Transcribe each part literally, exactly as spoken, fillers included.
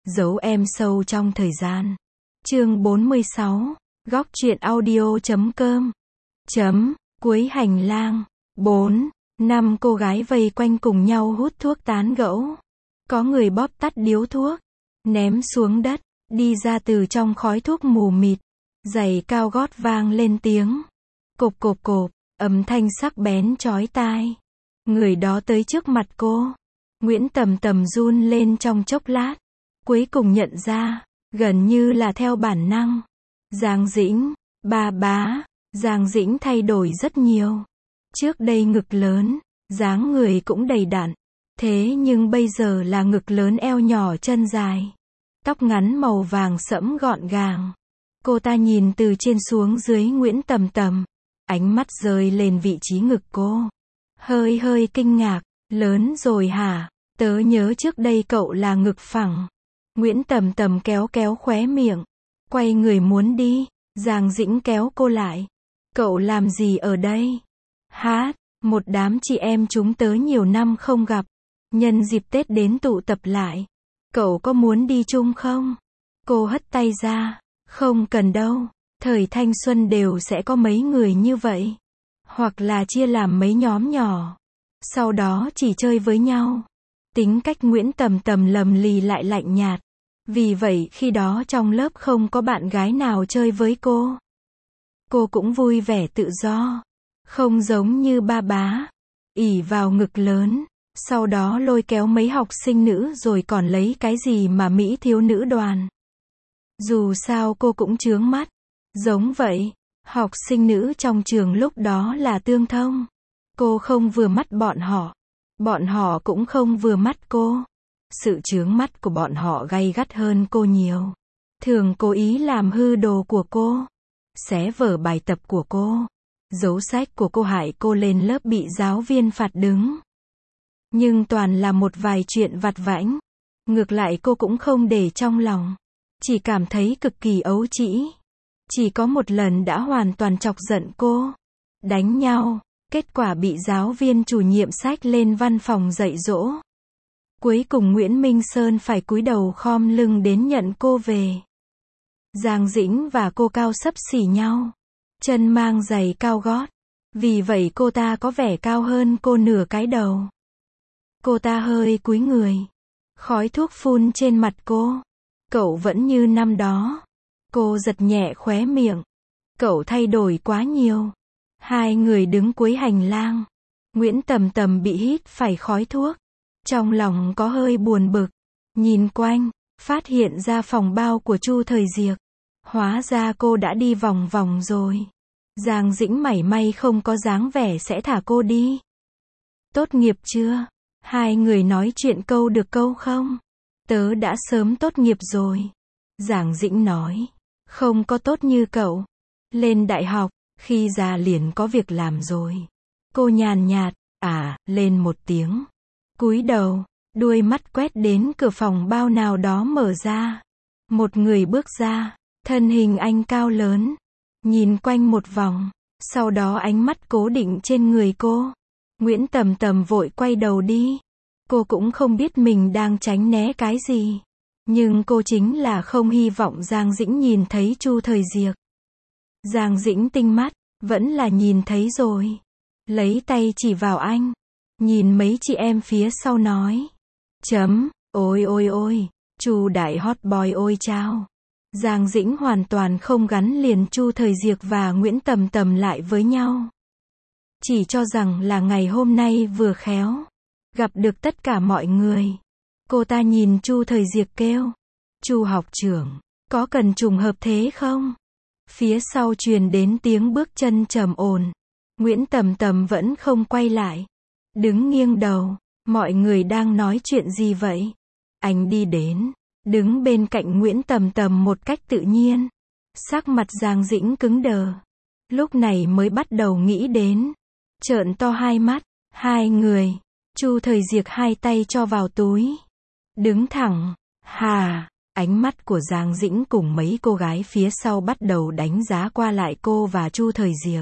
Dấu em sâu trong thời gian. Chương bốn mươi sáu, góc truyện audio chấm com. Chấm, cuối hành lang. bốn, năm cô gái vây quanh cùng nhau hút thuốc tán gẫu. Có người bóp tắt điếu thuốc, ném xuống đất, đi ra từ trong khói thuốc mù mịt. Giày cao gót vang lên tiếng. Cộp cộp cộp, âm thanh sắc bén chói tai. Người đó tới trước mặt cô. Nguyễn Tầm Tầm run lên trong chốc lát. Cuối cùng nhận ra, gần như là theo bản năng. Giang Dĩnh, ba bá, Giang Dĩnh thay đổi rất nhiều. Trước đây ngực lớn, dáng người cũng đầy đặn. Thế nhưng bây giờ là ngực lớn eo nhỏ chân dài. Tóc ngắn màu vàng sẫm gọn gàng. Cô ta nhìn từ trên xuống dưới Nguyễn Tầm Tầm. Ánh mắt rơi lên vị trí ngực cô. Hơi hơi kinh ngạc, lớn rồi hả? Tớ nhớ trước đây cậu là ngực phẳng. Nguyễn Tầm Tầm kéo kéo khóe miệng. Quay người muốn đi. Giang Dĩnh kéo cô lại. Cậu làm gì ở đây? Hát, một đám chị em chúng tớ nhiều năm không gặp. Nhân dịp Tết đến tụ tập lại. Cậu có muốn đi chung không? Cô hất tay ra. Không cần đâu. Thời thanh xuân đều sẽ có mấy người như vậy. Hoặc là chia làm mấy nhóm nhỏ. Sau đó chỉ chơi với nhau. Tính cách Nguyễn Tầm Tầm lầm lì lại lạnh nhạt. Vì vậy khi đó trong lớp không có bạn gái nào chơi với cô. Cô cũng vui vẻ tự do. Không giống như ba bá. ỷ vào ngực lớn. Sau đó lôi kéo mấy học sinh nữ rồi còn lấy cái gì mà Mỹ thiếu nữ đoàn. Dù sao cô cũng chướng mắt. Giống vậy, học sinh nữ trong trường lúc đó là tương thông. Cô không vừa mắt bọn họ. Bọn họ cũng không vừa mắt cô. Sự chướng mắt của bọn họ gay gắt hơn cô nhiều. Thường cố ý làm hư đồ của cô. Xé vở bài tập của cô. Giấu sách của cô hại cô lên lớp bị giáo viên phạt đứng. Nhưng toàn là một vài chuyện vặt vãnh. Ngược lại cô cũng không để trong lòng. Chỉ cảm thấy cực kỳ ấu trĩ. Chỉ có một lần đã hoàn toàn chọc giận cô. Đánh nhau. Kết quả bị giáo viên chủ nhiệm xách lên văn phòng dạy dỗ. Cuối cùng Nguyễn Minh Sơn phải cúi đầu khom lưng đến nhận cô về. Giang Dĩnh và cô cao xấp xỉ nhau. Chân mang giày cao gót. Vì vậy cô ta có vẻ cao hơn cô nửa cái đầu. Cô ta hơi cúi người. Khói thuốc phun trên mặt cô. Cậu vẫn như năm đó. Cô giật nhẹ khóe miệng. Cậu thay đổi quá nhiều. Hai người đứng cuối hành lang. Nguyễn Tầm Tầm bị hít phải khói thuốc. Trong lòng có hơi buồn bực. Nhìn quanh, phát hiện ra phòng bao của Chu Thời Diệc. Hóa ra cô đã đi vòng vòng rồi. Giang Dĩnh mảy may không có dáng vẻ sẽ thả cô đi. Tốt nghiệp chưa? Hai người nói chuyện câu được câu không? Tớ đã sớm tốt nghiệp rồi. Giang Dĩnh nói. Không có tốt như cậu. Lên đại học, khi già liền có việc làm rồi. Cô nhàn nhạt, à, lên một tiếng. Cúi đầu, đuôi mắt quét đến cửa phòng bao nào đó mở ra. Một người bước ra, thân hình anh cao lớn. Nhìn quanh một vòng, sau đó ánh mắt cố định trên người cô. Nguyễn Tầm Tầm vội quay đầu đi. Cô cũng không biết mình đang tránh né cái gì. Nhưng cô chính là không hy vọng Giang Dĩnh nhìn thấy Chu Thời Diệc. Giang Dĩnh tinh mắt, vẫn là nhìn thấy rồi. Lấy tay chỉ vào anh. Nhìn mấy chị em phía sau nói. Chấm, ôi ôi ôi, Chu đại hot boy ôi chao. Giang Dĩnh hoàn toàn không gắn liền Chu Thời Diệc và Nguyễn Tầm Tầm lại với nhau. Chỉ cho rằng là ngày hôm nay vừa khéo. Gặp được tất cả mọi người. Cô ta nhìn Chu Thời Diệc kêu. Chu học trưởng, có cần trùng hợp thế không? Phía sau truyền đến tiếng bước chân trầm ổn. Nguyễn Tầm Tầm vẫn không quay lại. Đứng nghiêng đầu. Mọi người đang nói chuyện gì vậy? Anh đi đến. Đứng bên cạnh Nguyễn Tầm Tầm một cách tự nhiên. Sắc mặt Giang Dĩnh cứng đờ. Lúc này mới bắt đầu nghĩ đến. Trợn to hai mắt. Hai người. Chu Thời Diệc hai tay cho vào túi. Đứng thẳng. Hà. Ánh mắt của Giang Dĩnh cùng mấy cô gái phía sau bắt đầu đánh giá qua lại cô và Chu Thời Diệc.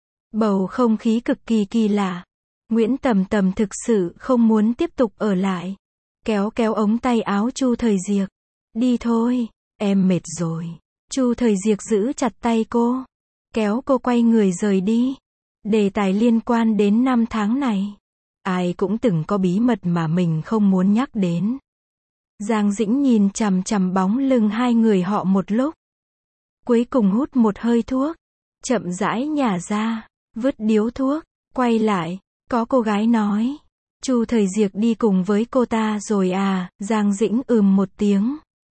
Bầu không khí cực kỳ kỳ lạ. Nguyễn Tầm Tầm thực sự không muốn tiếp tục ở lại. Kéo kéo ống tay áo Chu Thời Diệc. Đi thôi, em mệt rồi. Chu Thời Diệc giữ chặt tay cô, kéo cô quay người rời đi. Đề tài liên quan đến năm tháng này, ai cũng từng có bí mật mà mình không muốn nhắc đến. Giang Dĩnh nhìn chằm chằm bóng lưng hai người họ một lúc. Cuối cùng hút một hơi thuốc, chậm rãi nhả ra, vứt điếu thuốc, quay lại, có cô gái nói. Chu Thời Diệc đi cùng với cô ta rồi à, Giang Dĩnh ừm một tiếng.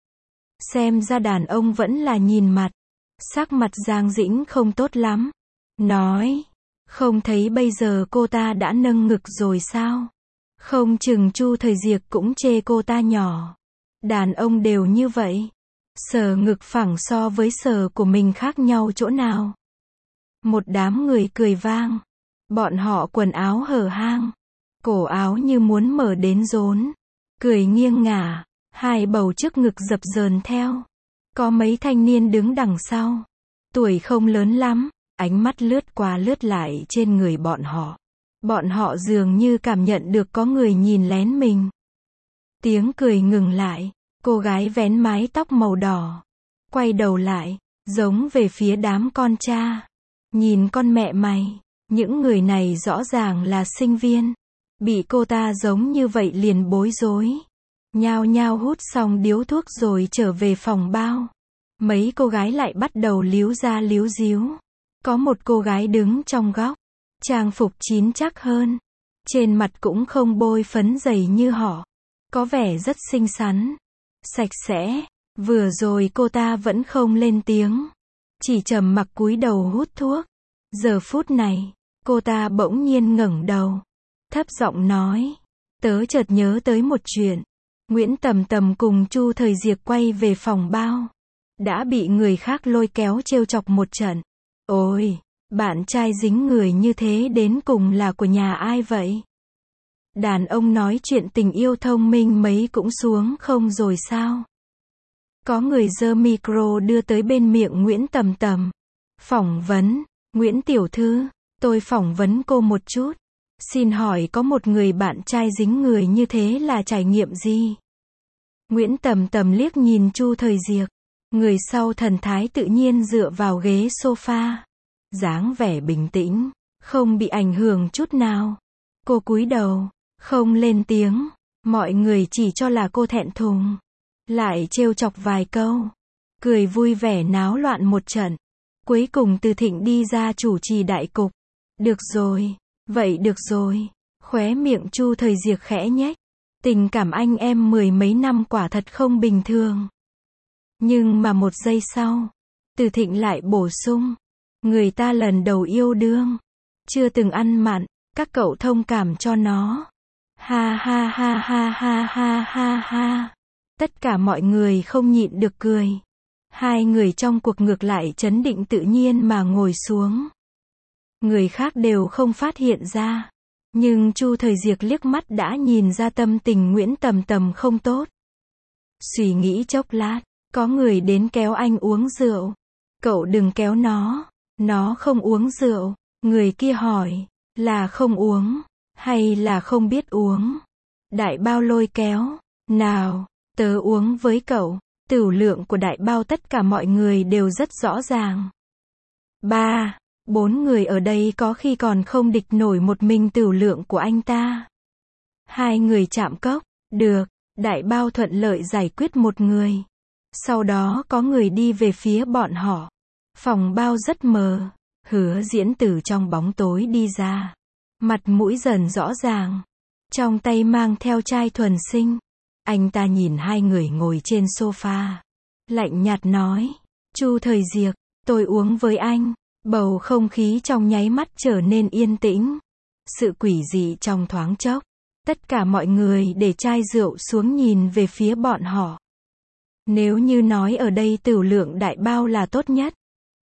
Xem ra đàn ông vẫn là nhìn mặt. Sắc mặt Giang Dĩnh không tốt lắm. Nói, không thấy bây giờ cô ta đã nâng ngực rồi sao? Không chừng Chu Thời Diệc cũng chê cô ta nhỏ. Đàn ông đều như vậy. Sờ ngực phẳng so với sờ của mình khác nhau chỗ nào? Một đám người cười vang. Bọn họ quần áo hở hang, cổ áo như muốn mở đến rốn, cười nghiêng ngả, hai bầu trước ngực dập dờn theo. Có mấy thanh niên đứng đằng sau, tuổi không lớn lắm, ánh mắt lướt qua lướt lại trên người bọn họ. Bọn họ dường như cảm nhận được có người nhìn lén mình. Tiếng cười ngừng lại, cô gái vén mái tóc màu đỏ, quay đầu lại, giống về phía đám con cha. Nhìn con mẹ mày, những người này rõ ràng là sinh viên. Bị cô ta giống như vậy liền bối rối. Nhao nhao hút xong điếu thuốc rồi trở về phòng bao. Mấy cô gái lại bắt đầu líu ra líu díu. Có một cô gái đứng trong góc, trang phục chín chắc hơn. Trên mặt cũng không bôi phấn dày như họ. Có vẻ rất xinh xắn, sạch sẽ. Vừa rồi cô ta vẫn không lên tiếng, chỉ trầm mặc cúi đầu hút thuốc. Giờ phút này, cô ta bỗng nhiên ngẩng đầu, thấp giọng nói, tớ chợt nhớ tới một chuyện. Nguyễn Tầm Tầm cùng Chu Thời Diệc quay về phòng bao, đã bị người khác lôi kéo trêu chọc một trận. Ôi, bạn trai dính người như thế đến cùng là của nhà ai vậy? Đàn ông nói chuyện tình yêu thông minh mấy cũng xuống không rồi sao? Có người giơ micro đưa tới bên miệng Nguyễn Tầm Tầm. Phỏng vấn, Nguyễn Tiểu Thư, tôi phỏng vấn cô một chút. Xin hỏi có một người bạn trai dính người như thế là trải nghiệm gì? Nguyễn Tầm Tầm liếc nhìn Chu Thời Diệc. Người sau thần thái tự nhiên dựa vào ghế sofa. Dáng vẻ bình tĩnh, không bị ảnh hưởng chút nào. Cô cúi đầu, không lên tiếng. Mọi người chỉ cho là cô thẹn thùng. Lại trêu chọc vài câu. Cười vui vẻ náo loạn một trận. Cuối cùng Từ Thịnh đi ra chủ trì đại cục. Được rồi, vậy được rồi. Khóe miệng Chu Thời Diệc khẽ nhếch. Tình cảm anh em mười mấy năm quả thật không bình thường. Nhưng mà một giây sau, Từ Thịnh lại bổ sung. Người ta lần đầu yêu đương, chưa từng ăn mặn, các cậu thông cảm cho nó. Ha ha ha ha ha ha ha ha. Tất cả mọi người không nhịn được cười. Hai người trong cuộc ngược lại trấn định tự nhiên mà ngồi xuống. Người khác đều không phát hiện ra. Nhưng Chu Thời Diệc liếc mắt đã nhìn ra tâm tình Nguyễn Tầm Tầm không tốt. Suy nghĩ chốc lát, có người đến kéo anh uống rượu. Cậu đừng kéo nó, nó không uống rượu. Người kia hỏi, là không uống, hay là không biết uống? Đại bao lôi kéo, nào, tớ uống với cậu. Tửu lượng của đại bao tất cả mọi người đều rất rõ ràng. Ba, bốn người ở đây có khi còn không địch nổi một mình tửu lượng của anh ta. Hai người chạm cốc, được, đại bao thuận lợi giải quyết một người. Sau đó có người đi về phía bọn họ. Phòng bao rất mờ, Hứa Diễn từ trong bóng tối đi ra. Mặt mũi dần rõ ràng, trong tay mang theo chai thuần sinh. Anh ta nhìn hai người ngồi trên sofa, lạnh nhạt nói, Chu Thời Diệc, tôi uống với anh. Bầu không khí trong nháy mắt trở nên yên tĩnh. Sự quỷ dị trong thoáng chốc. Tất cả mọi người để chai rượu xuống nhìn về phía bọn họ. Nếu như nói ở đây tửu lượng đại bao là tốt nhất,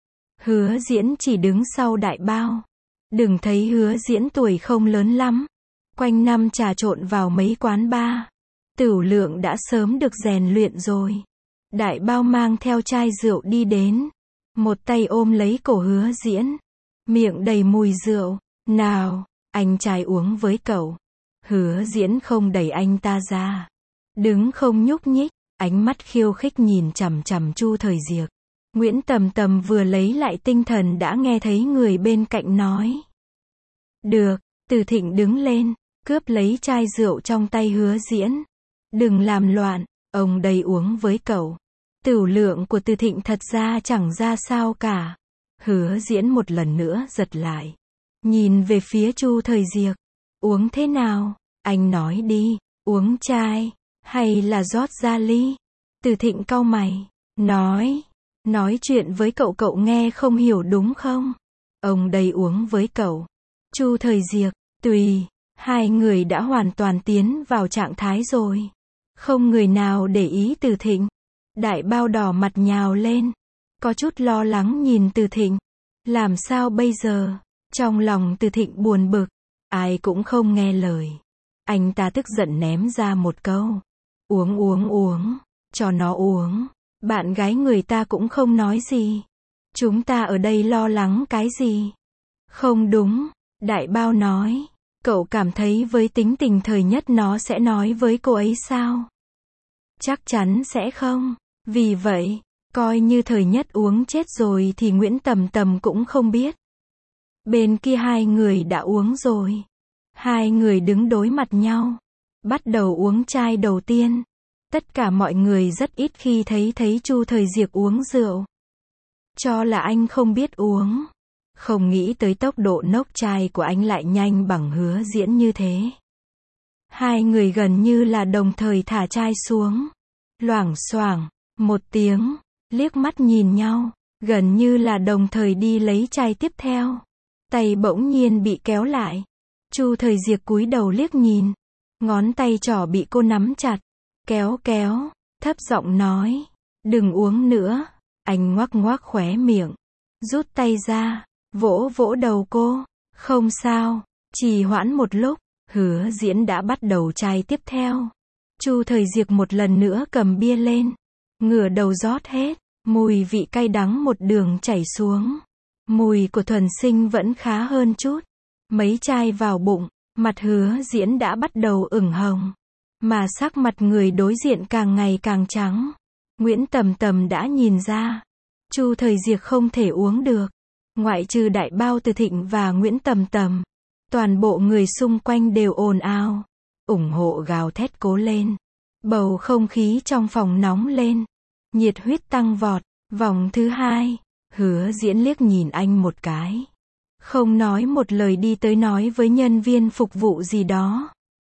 Hứa Diễn chỉ đứng sau đại bao. Đừng thấy Hứa Diễn tuổi không lớn lắm, quanh năm trà trộn vào mấy quán bar. Tửu lượng đã sớm được rèn luyện rồi. Đại bao mang theo chai rượu đi đến. Một tay ôm lấy cổ Hứa Diễn. Miệng đầy mùi rượu. Nào, anh trai uống với cậu. Hứa Diễn không đẩy anh ta ra. Đứng không nhúc nhích. ánh mắt khiêu khích nhìn chằm chằm Chu Thời Diệc. Nguyễn Tầm Tầm vừa lấy lại tinh thần đã nghe thấy người bên cạnh nói. Được, Từ Thịnh đứng lên, cướp lấy chai rượu trong tay Hứa Diễn. Đừng làm loạn, ông đây uống với cậu. Tửu lượng của Từ Thịnh thật ra chẳng ra sao cả. Hứa Diễn một lần nữa giật lại. Nhìn về phía Chu Thời Diệc. Uống thế nào? Anh nói đi, uống chai, hay là rót ra ly? Từ Thịnh cau mày, nói, nói chuyện với cậu cậu nghe không hiểu đúng không? Ông đây uống với cậu. Chu Thời Diệc, tùy, hai người đã hoàn toàn tiến vào trạng thái rồi. Không người nào để ý Từ Thịnh. Đại Bao đỏ mặt nhào lên, có chút lo lắng nhìn Từ Thịnh. Làm sao bây giờ? Trong lòng Từ Thịnh buồn bực, ai cũng không nghe lời. Anh ta tức giận ném ra một câu. Uống uống uống, cho nó uống. Bạn gái người ta cũng không nói gì. Chúng ta ở đây lo lắng cái gì? Không đúng, Đại Bao nói. Cậu cảm thấy với tính tình Thời Nhất nó sẽ nói với cô ấy sao? Chắc chắn sẽ không. Vì vậy, coi như Thời Nhất uống chết rồi thì Nguyễn Tầm Tầm cũng không biết. Bên kia hai người đã uống rồi. Hai người đứng đối mặt nhau. Bắt đầu uống chai đầu tiên. Tất cả mọi người rất ít khi thấy thấy Chu Thời Diệc uống rượu. Cho là anh không biết uống. Không nghĩ tới tốc độ nốc chai của anh lại nhanh bằng Hứa Diễn như thế. Hai người gần như là đồng thời thả chai xuống. Loảng xoảng, một tiếng, liếc mắt nhìn nhau, gần như là đồng thời đi lấy chai tiếp theo. Tay bỗng nhiên bị kéo lại. Chu Thời Diệc cúi đầu liếc nhìn. Ngón tay trỏ bị cô nắm chặt. Kéo kéo, thấp giọng nói. Đừng uống nữa. Anh ngoác ngoác khóe miệng. Rút tay ra, vỗ vỗ đầu cô. Không sao, trì hoãn một lúc, Hứa Diễn đã bắt đầu chai tiếp theo. Chu Thời Diệc một lần nữa cầm bia lên. Ngửa đầu rót hết. Mùi vị cay đắng một đường chảy xuống. Mùi của Thuần Sinh vẫn khá hơn chút. Mấy chai vào bụng, mặt Hứa Diễn đã bắt đầu ửng hồng. Mà sắc mặt người đối diện càng ngày càng trắng. Nguyễn Tầm Tầm đã nhìn ra. Chu Thời Diệc không thể uống được. Ngoại trừ Đại Bao, Từ Thịnh và Nguyễn Tầm Tầm. Toàn bộ người xung quanh đều ồn ào. ủng hộ gào thét cố lên. Bầu không khí trong phòng nóng lên. Nhiệt huyết tăng vọt. Vòng thứ hai. Hứa Diễn liếc nhìn anh một cái. Không nói một lời đi tới nói với nhân viên phục vụ gì đó.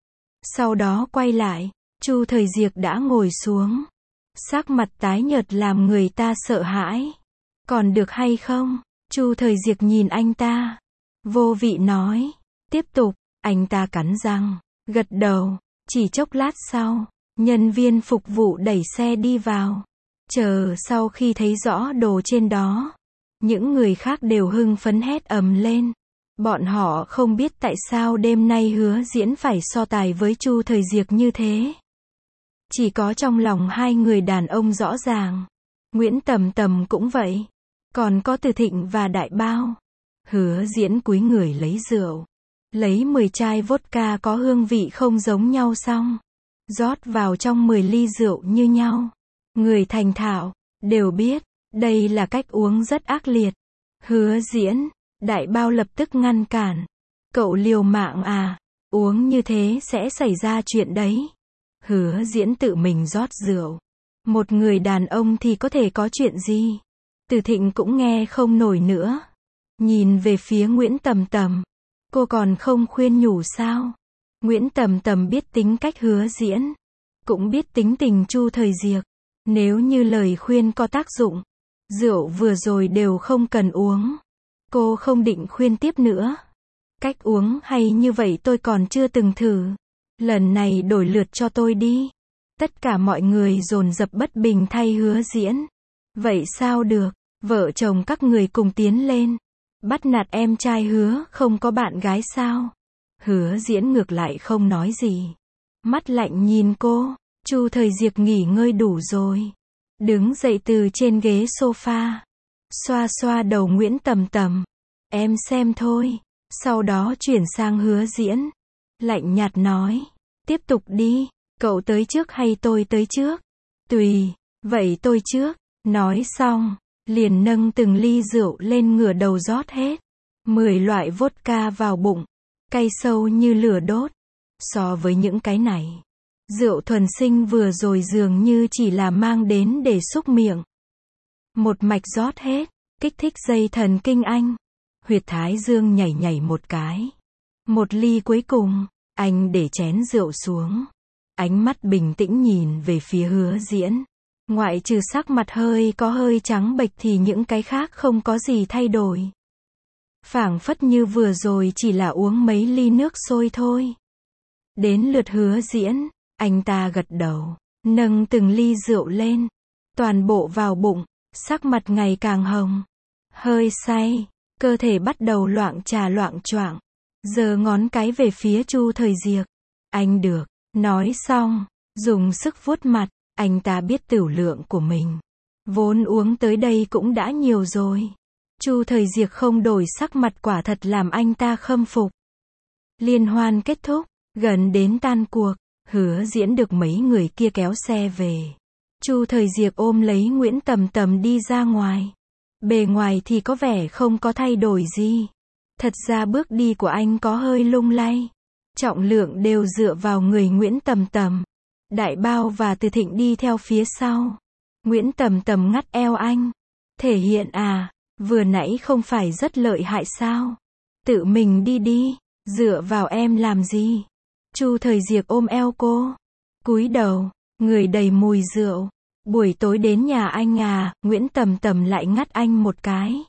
Sau đó quay lại. Chu Thời Diệc đã ngồi xuống. Sắc mặt tái nhợt làm người ta sợ hãi. Còn được hay không? Chu Thời Diệc nhìn anh ta. Vô vị nói. Tiếp tục. Anh ta cắn răng. Gật đầu. Chỉ chốc lát sau. Nhân viên phục vụ đẩy xe đi vào. Chờ sau khi thấy rõ đồ trên đó. Những người khác đều hưng phấn hét ầm lên. Bọn họ không biết tại sao đêm nay Hứa Diễn phải so tài với Chu Thời Diệc như thế. Chỉ có trong lòng hai người đàn ông rõ ràng. Nguyễn Tầm Tầm cũng vậy. Còn có Từ Thịnh và Đại Bao. Hứa Diễn cúi người lấy rượu. Lấy mười chai vodka có hương vị không giống nhau xong. Rót vào trong mười ly rượu như nhau. Người thành thạo, đều biết, đây là cách uống rất ác liệt. Hứa Diễn, Đại Bao lập tức ngăn cản. Cậu liều mạng à, uống như thế sẽ xảy ra chuyện đấy. Hứa Diễn tự mình rót rượu. Một người đàn ông thì có thể có chuyện gì? Từ Thịnh cũng nghe không nổi nữa. Nhìn về phía Nguyễn Tầm Tầm. Cô còn không khuyên nhủ sao? Nguyễn Tầm Tầm biết tính cách Hứa Diễn. Cũng biết tính tình Chu Thời Diệc. Nếu như lời khuyên có tác dụng. Rượu vừa rồi đều không cần uống. Cô không định khuyên tiếp nữa. Cách uống hay như vậy tôi còn chưa từng thử. Lần này đổi lượt cho tôi đi. Tất cả mọi người dồn dập bất bình thay Hứa Diễn. Vậy sao được? Vợ chồng các người cùng tiến lên. Bắt nạt em trai Hứa không có bạn gái sao? Hứa Diễn ngược lại không nói gì. Mắt lạnh nhìn cô. Chu Thời Diệc nghỉ ngơi đủ rồi. Đứng dậy từ trên ghế sofa. Xoa xoa đầu Nguyễn Tầm Tầm. Em xem thôi. Sau đó chuyển sang Hứa Diễn. Lạnh nhạt nói. Tiếp tục đi. Cậu tới trước hay tôi tới trước? Tùy, vậy tôi trước. Nói xong, liền nâng từng ly rượu lên ngửa đầu rót hết. Mười loại vodka vào bụng, cay sâu như lửa đốt. So với những cái này, rượu thuần sinh vừa rồi dường như chỉ là mang đến để xúc miệng. Một mạch rót hết, kích thích dây thần kinh anh. Huyệt thái dương nhảy nhảy một cái. Một ly cuối cùng, anh để chén rượu xuống. Ánh mắt bình tĩnh nhìn về phía Hứa Diễn. Ngoại trừ sắc mặt hơi có hơi trắng bệch thì những cái khác không có gì thay đổi. Phảng phất như vừa rồi chỉ là uống mấy ly nước sôi thôi. Đến lượt Hứa Diễn, anh ta gật đầu, nâng từng ly rượu lên, toàn bộ vào bụng, sắc mặt ngày càng hồng. Hơi say, cơ thể bắt đầu loạng trà loạng choạng, giơ ngón cái về phía Chu Thời Diệc. Anh được, nói xong, dùng sức vuốt mặt, anh ta biết tửu lượng của mình. Vốn uống tới đây cũng đã nhiều rồi. Chu Thời Diệc không đổi sắc mặt quả thật làm anh ta khâm phục. Liên hoan kết thúc, gần đến tan cuộc, Hứa Diễn được mấy người kia kéo xe về. Chu Thời Diệc ôm lấy Nguyễn Tầm Tầm đi ra ngoài. Bề ngoài thì có vẻ không có thay đổi gì. Thật ra bước đi của anh có hơi lung lay. Trọng lượng đều dựa vào người Nguyễn Tầm Tầm. Đại Bao và Từ Thịnh đi theo phía sau. Nguyễn Tầm Tầm ngắt eo anh. Thể hiện à, vừa nãy không phải rất lợi hại sao? Tự mình đi đi, dựa vào em làm gì? Chu Thời Diệc ôm eo cô. Cúi đầu, người đầy mùi rượu. Buổi tối đến nhà anh à, Nguyễn Tầm Tầm lại ngắt anh một cái.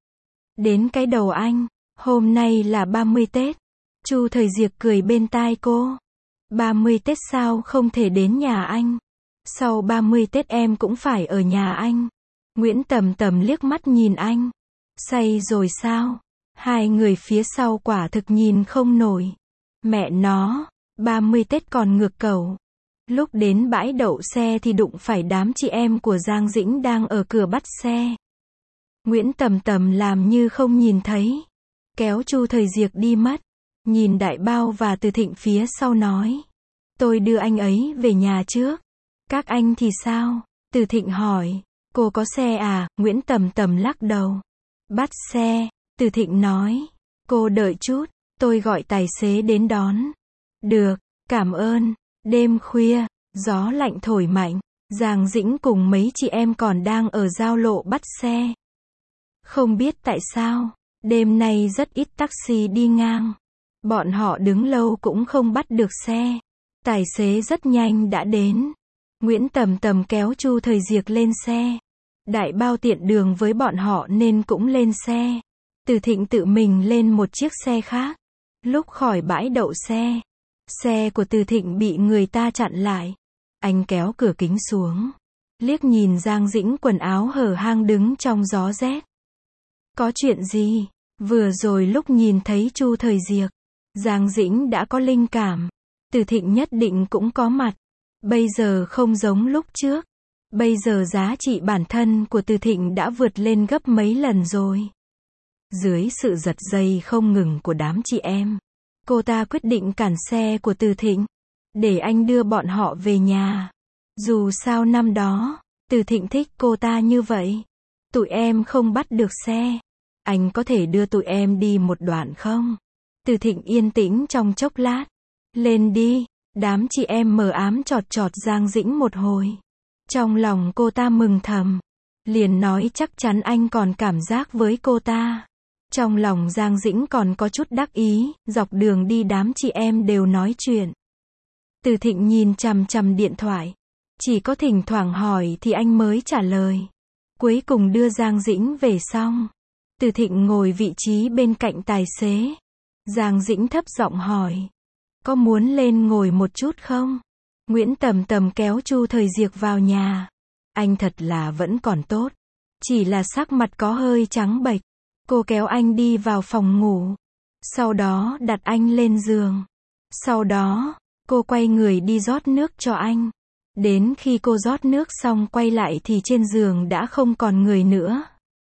Đến cái đầu anh, hôm nay là ba mươi Tết. Chu Thời Diệc cười bên tai cô. ba mươi Tết sao không thể đến nhà anh? Sau ba mươi Tết em cũng phải ở nhà anh. Nguyễn Tầm Tầm liếc mắt nhìn anh. Say rồi sao? Hai người phía sau quả thực nhìn không nổi. Mẹ nó, ba mươi Tết còn ngược cầu. Lúc đến bãi đậu xe thì đụng phải đám chị em của Giang Dĩnh đang ở cửa bắt xe. Nguyễn Tầm Tầm làm như không nhìn thấy. Kéo Chu Thời Diệc đi mất. Nhìn Đại Bao và Từ Thịnh phía sau nói. Tôi đưa anh ấy về nhà trước. Các anh thì sao? Từ Thịnh hỏi. Cô có xe à? Nguyễn Tầm Tầm lắc đầu. Bắt xe. Từ Thịnh nói. Cô đợi chút, tôi gọi tài xế đến đón. Được, cảm ơn. Đêm khuya, gió lạnh thổi mạnh. Giang Dĩnh cùng mấy chị em còn đang ở giao lộ bắt xe. Không biết tại sao, đêm nay rất ít taxi đi ngang. Bọn họ đứng lâu cũng không bắt được xe. Tài xế rất nhanh đã đến. Nguyễn Tầm Tầm kéo Chu Thời Diệc lên xe. Đại Bao tiện đường với bọn họ nên cũng lên xe. Từ Thịnh tự mình lên một chiếc xe khác. Lúc khỏi bãi đậu xe, xe của Từ Thịnh bị người ta chặn lại. Anh kéo cửa kính xuống, liếc nhìn Giang Dĩnh quần áo hở hang đứng trong gió rét. Có chuyện gì? Vừa rồi lúc nhìn thấy Chu Thời Diệc, Giang Dĩnh đã có linh cảm. Từ Thịnh nhất định cũng có mặt. Bây giờ không giống lúc trước. Bây giờ giá trị bản thân của Từ Thịnh đã vượt lên gấp mấy lần rồi. Dưới sự giật dây không ngừng của đám chị em, cô ta quyết định cản xe của Từ Thịnh, để anh đưa bọn họ về nhà. Dù sao năm đó, Từ Thịnh thích cô ta như vậy. Tụi em không bắt được xe. Anh có thể đưa tụi em đi một đoạn không? Từ Thịnh yên tĩnh trong chốc lát. Lên đi. Đám chị em mờ ám chọt chọt Giang Dĩnh một hồi. Trong lòng cô ta mừng thầm. Liền nói chắc chắn anh còn cảm giác với cô ta. Trong lòng Giang Dĩnh còn có chút đắc ý, dọc đường đi đám chị em đều nói chuyện. Từ Thịnh nhìn chằm chằm điện thoại. Chỉ có thỉnh thoảng hỏi thì anh mới trả lời. Cuối cùng đưa Giang Dĩnh về xong. Từ Thịnh ngồi vị trí bên cạnh tài xế. Giang Dĩnh thấp giọng hỏi. Có muốn lên ngồi một chút không? Nguyễn Tầm Tầm kéo Chu Thời Diệc vào nhà. Anh thật là vẫn còn tốt. Chỉ là sắc mặt có hơi trắng bệch. Cô kéo anh đi vào phòng ngủ. Sau đó đặt anh lên giường. Sau đó, cô quay người đi rót nước cho anh. Đến khi cô rót nước xong quay lại thì trên giường đã không còn người nữa.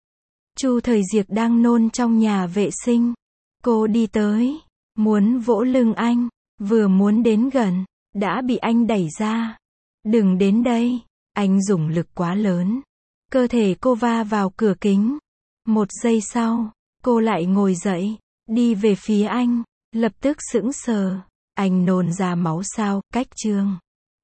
Chu Thời Diệc đang nôn trong nhà vệ sinh. Cô đi tới, muốn vỗ lưng anh, vừa muốn đến gần, đã bị anh đẩy ra. Đừng đến đây. Anh dùng lực quá lớn. Cơ thể cô va vào cửa kính. Một giây sau, cô lại ngồi dậy, đi về phía anh, lập tức sững sờ. Anh nôn ra máu sao, cách Trương.